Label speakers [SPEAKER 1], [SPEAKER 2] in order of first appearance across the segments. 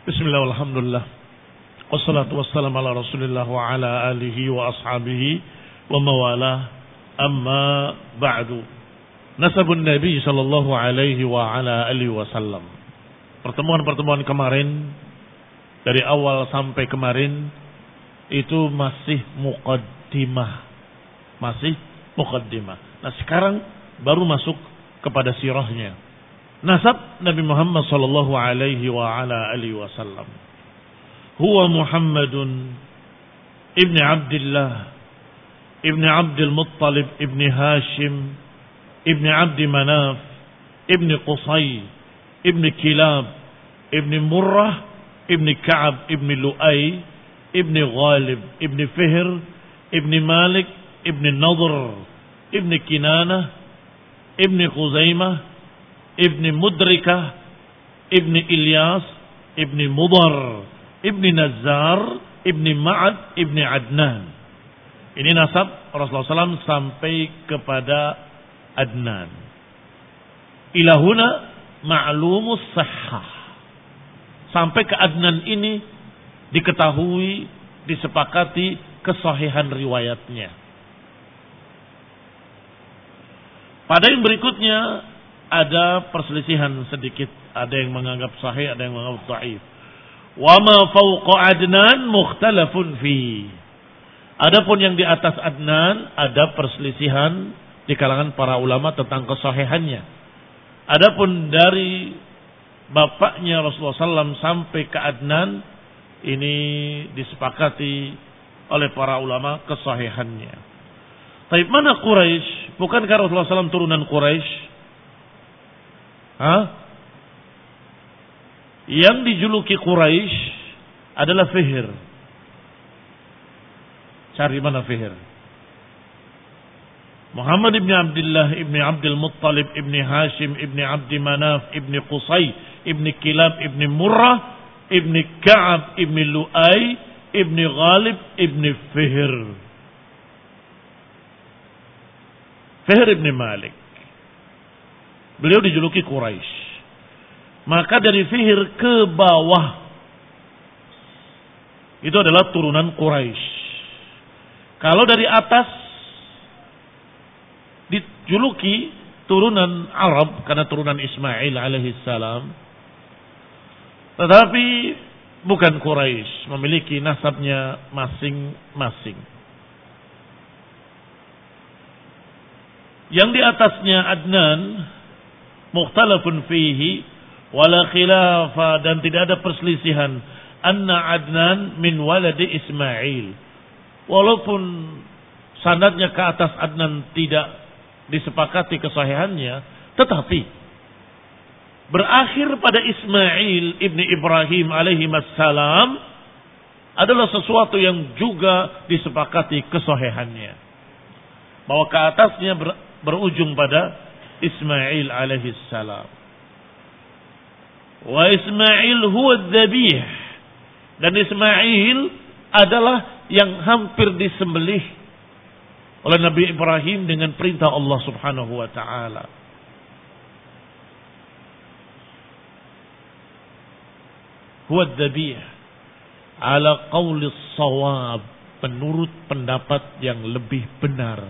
[SPEAKER 1] Bismillah, alhamdulillah. Wassalatu wassalamu ala rasulillah wa ala alihi wa ashabihi wa mawalah. Amma ba'du. Nasabun Nabi sallallahu alaihi wa ala alihi wasallam. Pertemuan-pertemuan kemarin, dari awal sampai kemarin, itu masih muqaddimah. Nah sekarang baru masuk kepada sirahnya. Nasab Nabi Muhammad sallallahu alaihi wa ala alihi wasallam. Huwa Muhammadun ibn Abdullah ibn Abdul Muttalib ibn Hashim ibn Abdi Manaf ibn Qusay ibn Kilab ibn Murrah ibn Ka'ab ibn Lu'ay ibn Ghalib ibn Fihr ibn Malik ibn Nadhr ibn Kinanah ibn Khuzaimah ibn Mudrikah, ibn Ilyas, ibn Mudar, ibn Nazar, ibn Ma'ad, ibn Adnan. Ini nasab Rasulullah SAW sampai kepada Adnan. Ilahuna ma'lumus sahhah. Sampai ke Adnan ini diketahui, disepakati kesahihan riwayatnya. Pada yang berikutnya ada perselisihan sedikit, ada yang menganggap sahih, ada yang menganggap dhaif. Wa ma fawqa Adnan mukhtalafun fi. Adapun yang di atas Adnan ada perselisihan di kalangan para ulama tentang kesahihannya. Adapun dari bapaknya Rasulullah SAW sampai ke Adnan ini disepakati oleh para ulama kesahihannya. Tapi mana Quraisy? Bukankah Rasulullah SAW turunan Quraisy? Yang dijuluki Quraisy adalah Fihr. Cari mana Fihr? Muhammad ibn Abdullah ibn Abdul Muttalib ibn Hashim ibn Abdi Manaf ibn Qusay ibn Kilab ibn Murrah ibn Ka'ab ibn Lu'ay ibn Ghalib ibn Fihr. Fihr ibn Malik. Beliau dijuluki Quraisy. Maka dari Fihr ke bawah itu adalah turunan Quraisy. Kalau dari atas dijuluki turunan Arab karena turunan Ismail alaihissalam. Tetapi bukan Quraisy, memiliki nasabnya masing-masing. Yang di atasnya Adnan mukhtalafun fihi wala khilafa, dan tidak ada perselisihan anna Adnan min waladi Ismail. Walaupun sanadnya ke atas Adnan tidak disepakati kesahihannya, tetapi berakhir pada Ismail ibni Ibrahim alaihi wassalam adalah sesuatu yang juga disepakati kesahihannya, bahwa ke atasnya berujung pada Ismail alaihi salam. Wa Ismail huwa dzabih, dan Ismail adalah yang hampir disembelih oleh Nabi Ibrahim dengan perintah Allah Subhanahu wa taala. Huwa dzabih ala qauli shawab, menurut pendapat yang lebih benar.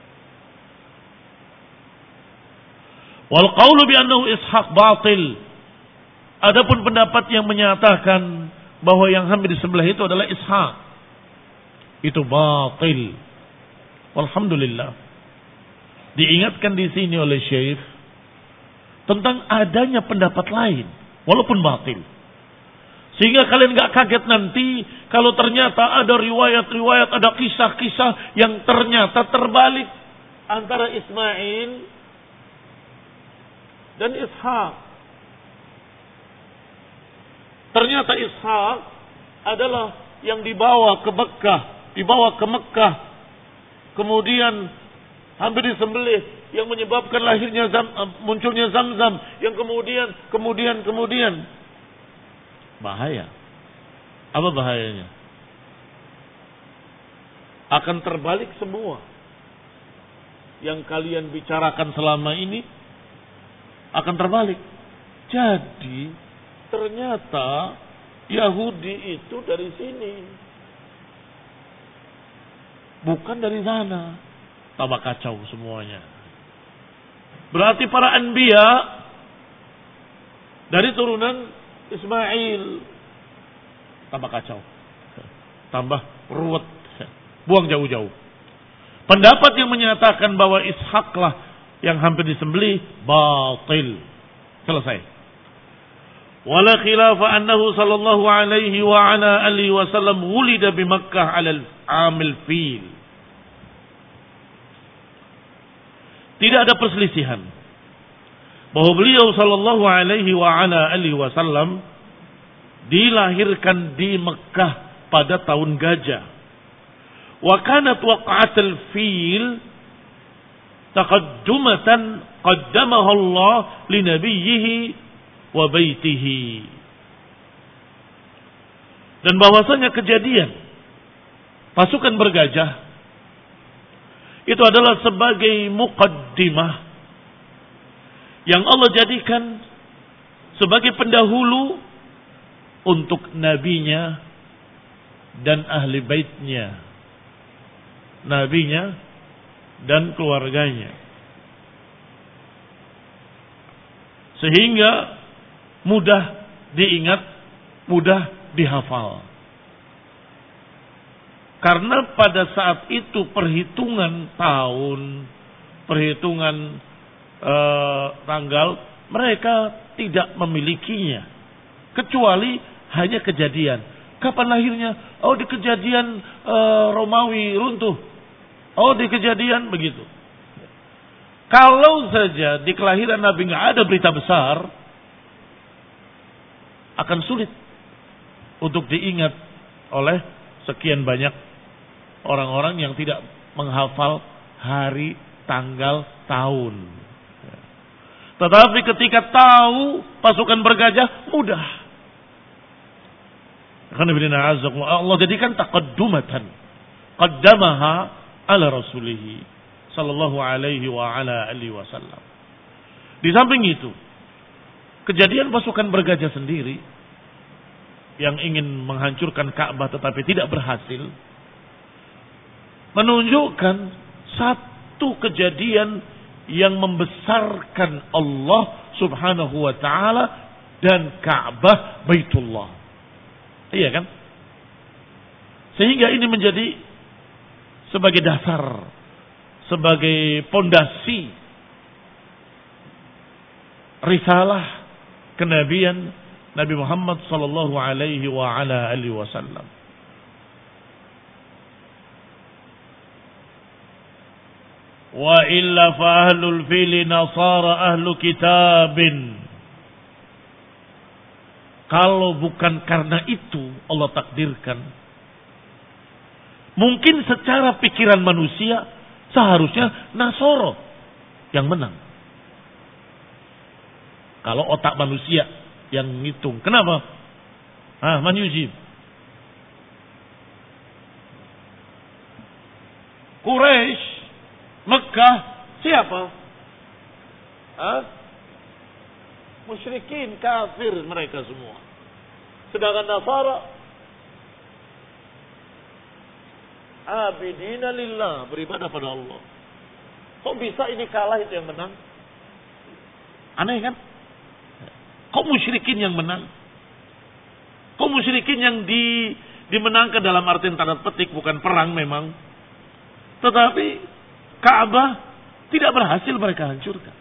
[SPEAKER 1] Wal qawlu bi annahu Ishaq batil. Adapun pendapat yang menyatakan bahwa yang hampir disembelih itu adalah Ishaq, itu batil. Alhamdulillah. Diingatkan di sini oleh Syekh tentang adanya pendapat lain walaupun batil. Sehingga kalian enggak kaget nanti kalau ternyata ada riwayat-riwayat, ada kisah-kisah yang ternyata terbalik antara Ismail dan Ishaq. Ternyata Ishaq adalah yang dibawa ke Mekah, kemudian hampir disembelih, yang menyebabkan lahirnya munculnya Zamzam, yang kemudian bahaya. Apa bahayanya? Akan terbalik semua yang kalian bicarakan selama ini akan terbalik. Jadi ternyata Yahudi itu dari sini, bukan dari sana. Tambah kacau semuanya. Berarti para anbiya dari turunan Ismail. Tambah kacau. Tambah ruwet. Buang jauh-jauh. Pendapat yang menyatakan bahwa Ishaklah yang hampir disembelih batil. Selesai. Wala khilafa annahu sallallahu alaihi wa ala alihi wasallam wulida bi Makkah ala al-amil fil. Tidak ada perselisihan bahwa beliau sallallahu alaihi wa ala alihi wasallam dilahirkan di Mekah pada tahun gajah. Wa kanat waqa'atul fil taqaddumatan qaddamaha Allah li nabiyhi wa baitihi. Dan bahwasanya kejadian pasukan bergajah itu adalah sebagai muqaddimah yang Allah jadikan sebagai pendahulu untuk nabinya dan ahli baitnya, nabinya dan keluarganya, sehingga mudah diingat, mudah dihafal. Karena pada saat itu perhitungan tahun, perhitungan tanggal, mereka tidak memilikinya. Kecuali hanya kejadian. Kapan lahirnya? Oh, di kejadian Romawi runtuh. Oh, di kejadian begitu. Kalau saja di kelahiran Nabi nggak ada berita besar, akan sulit untuk diingat oleh sekian banyak orang-orang yang tidak menghafal hari, tanggal, tahun. Tetapi ketika tahu pasukan bergajah, mudah. Allah jadikan taqaddumatan qaddamaha ala rasulih sallallahu alaihi wa ala alihi wasallam. Di samping itu, kejadian pasukan bergajah sendiri yang ingin menghancurkan Ka'bah tetapi tidak berhasil menunjukkan satu kejadian yang membesarkan Allah Subhanahu wa taala dan Ka'bah Baitullah. Iya kan? Sehingga ini menjadi sebagai dasar, sebagai pondasi risalah kenabian Nabi Muhammad sallallahu alaihi wa ala alihi wasallam. Wa illa fa ahlul fil nasara ahlu kitabin. Kalau bukan karena itu Allah takdirkan, mungkin secara pikiran manusia seharusnya Nasoro yang menang. Kalau otak manusia yang ngitung. Kenapa? Man yujib. Quraisy, Mekah, siapa? Musyrikin, kafir mereka semua. Sedangkan Nasara abidina lillah, beribadah pada Allah. Kok bisa ini kalah itu yang menang? Aneh kan? Kok musyrikin yang menang? Kok musyrikin yang dimenangkan dalam artian tanda petik, bukan perang memang. Tetapi Ka'bah tidak berhasil mereka hancurkan.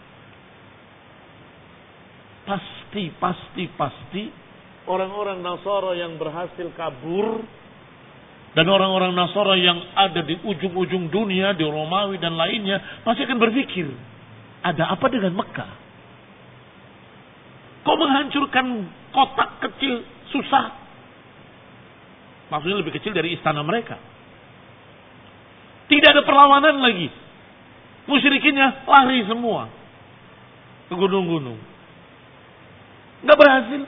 [SPEAKER 1] Pasti orang-orang Nasara yang berhasil kabur dan orang-orang Nasara yang ada di ujung-ujung dunia, di Romawi dan lainnya, pasti akan berpikir, ada apa dengan Mekah? Kok menghancurkan kotak kecil susah? Maksudnya lebih kecil dari istana mereka. Tidak ada perlawanan lagi. Musyrikinnya lari semua ke gunung-gunung. Nggak berhasil.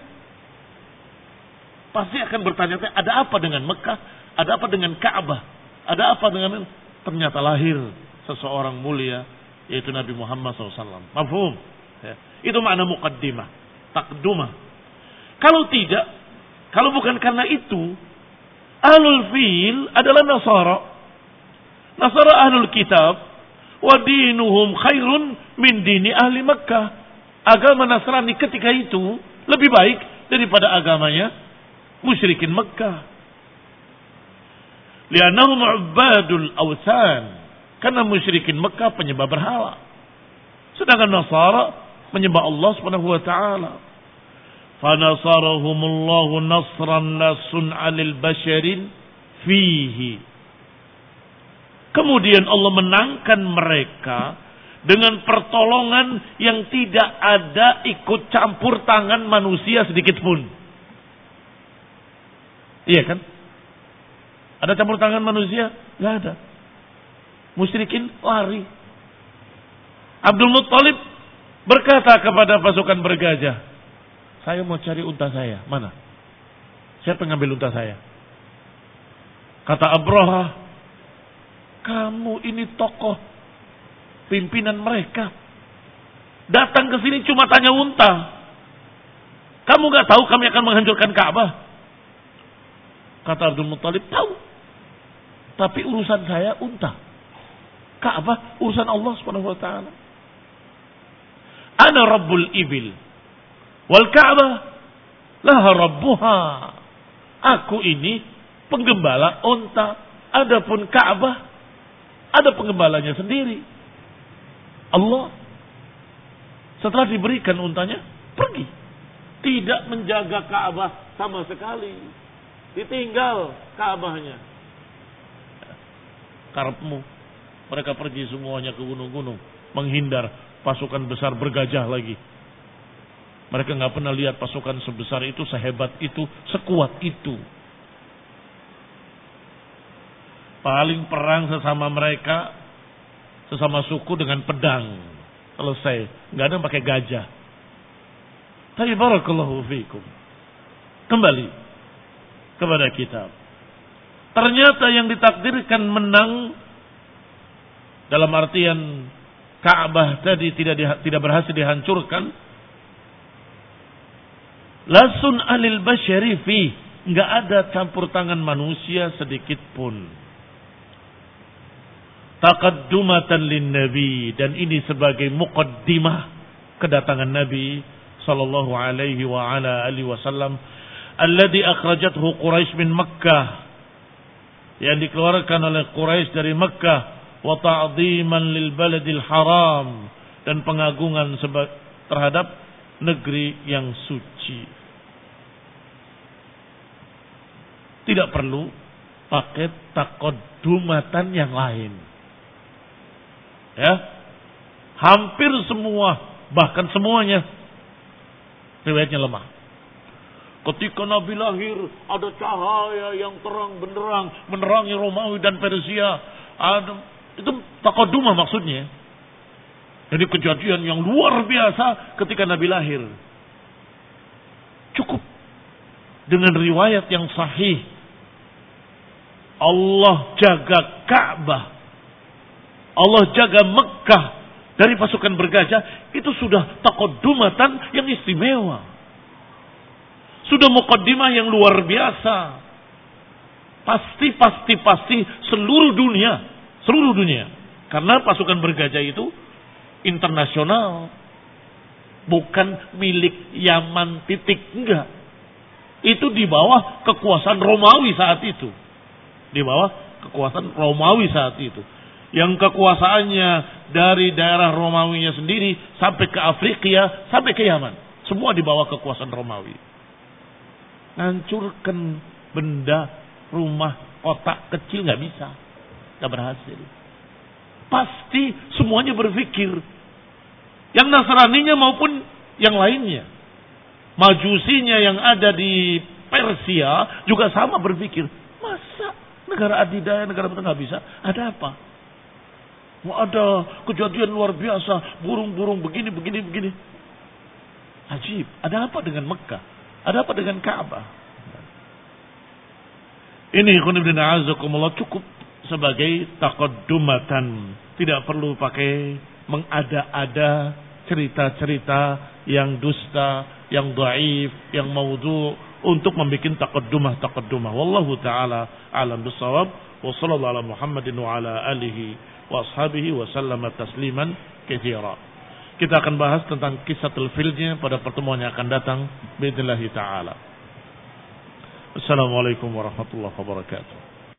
[SPEAKER 1] Pasti akan bertanya-tanya, ada apa dengan Mekah? Ada apa dengan Ka'bah? Ada apa dengan... Ternyata lahir seseorang mulia, yaitu Nabi Muhammad SAW. Mafhum? Ya. Itu makna muqaddimah, takdumah. Kalau tidak, Kalau bukan karena itu, Ahlul Fil adalah Nasara. Nasara Ahlul Kitab. Wa dinuhum khairun min dini ahli Makkah. Agama Nasrani ketika itu lebih baik daripada agamanya musyrikin Makkah. Li'annahum ubadul awthan. Karena musyrikin Makkah penyembah berhala. Sedangkan Nasara menyembah Allah Subhanahu wa taala. Fanasarahumullahu nasran la sun'a lil basharin fihi. Kemudian Allah menangkan mereka dengan pertolongan yang tidak ada ikut campur tangan manusia sedikit pun. Iya kan? Ada campur tangan manusia? Tidak ada. Musyrikin lari. Abdul Muttalib berkata kepada pasukan bergajah, saya mau cari unta saya. Mana? Siapa yang ngambil unta saya? Kata Abraha, kamu ini tokoh pimpinan mereka. Datang ke sini cuma tanya unta. Kamu gak tahu kami akan menghancurkan Ka'bah? Kata Abdul Muttalib, tahu. Tapi urusan saya unta. Ka'bah urusan Allah Subhanahu wa taala. Ana Rabbul Ibil wal Ka'bah laha Rabbuha. Aku ini penggembala unta. Adapun Ka'bah ada penggembalanya sendiri. Allah setelah diberikan untanya pergi. Tidak menjaga Ka'bah sama sekali. Ditinggal Ka'bahnya. Karepmu. Mereka pergi semuanya ke gunung-gunung. Menghindar pasukan besar bergajah lagi. Mereka nggak pernah lihat pasukan sebesar itu, sehebat itu, sekuat itu. Paling perang sesama mereka, sesama suku dengan pedang. Selesai. Nggak ada yang pakai gajah. Tapi barakallahu fiikum. Kembali kepada kitab. Ternyata yang ditakdirkan menang dalam artian Ka'bah tadi tidak berhasil dihancurkan. Lasun alil basyari fi. Nggak ada campur tangan manusia sedikit pun. Taqaddumatan lin Nabi. Dan ini sebagai muqaddimah kedatangan Nabi sallallahu alaihi wa ala alihi wasallam. Alladhi akhrajathu Quraisy min Makkah. Yang dikeluarkan oleh Quraisy dari Makkah. Wa ta'dhiman lil baladil haram. Dan pengagungan terhadap negeri yang suci. Tidak perlu pakai taqaddumatan yang lain. Ya. Hampir semua, bahkan semuanya riwayatnya lemah. Ketika Nabi lahir ada cahaya yang terang benderang menerangi Romawi dan Persia. Itu taqaddumah maksudnya. Jadi kejadian yang luar biasa ketika Nabi lahir. Cukup dengan riwayat yang sahih. Allah jaga Ka'bah. Allah jaga Mekah dari pasukan bergajah. Itu sudah taqaddumatan yang istimewa. Sudah muqaddimah yang luar biasa. Pasti seluruh dunia. Karena pasukan bergajah itu internasional. Bukan milik Yaman enggak. Itu di bawah kekuasaan Romawi saat itu. Di bawah kekuasaan Romawi saat itu. Yang kekuasaannya dari daerah Romawinya sendiri sampai ke Afrika, sampai ke Yaman. Semua di bawah kekuasaan Romawi. Hancurkan benda, rumah, kotak kecil nggak bisa. Nggak berhasil. Pasti semuanya berpikir. Yang Nasraninya maupun yang lainnya. Majusinya yang ada di Persia juga sama berpikir. Masa negara adidaya, negara betul nggak bisa? Ada apa? Mau ada kejadian luar biasa. Burung-burung begini. Ajib. Ada apa dengan Mekah? Ada apa dengan Ka'bah? Ini khonibdina azakumullah cukup sebagai taqaddumatan. Tidak perlu pakai mengada-ada cerita-cerita yang dusta, yang dhaif, yang maudhu untuk membuat taqaddumah. Wallahu taala alam bisawab. Wa sallallahu ala Muhammadin wa ala alihi wa ashabihi wa sallama tasliman katsira. Kita akan bahas tentang Qissatul Filnya pada pertemuan yang akan datang باذن الله taala. Assalamualaikum warahmatullahi wabarakatuh.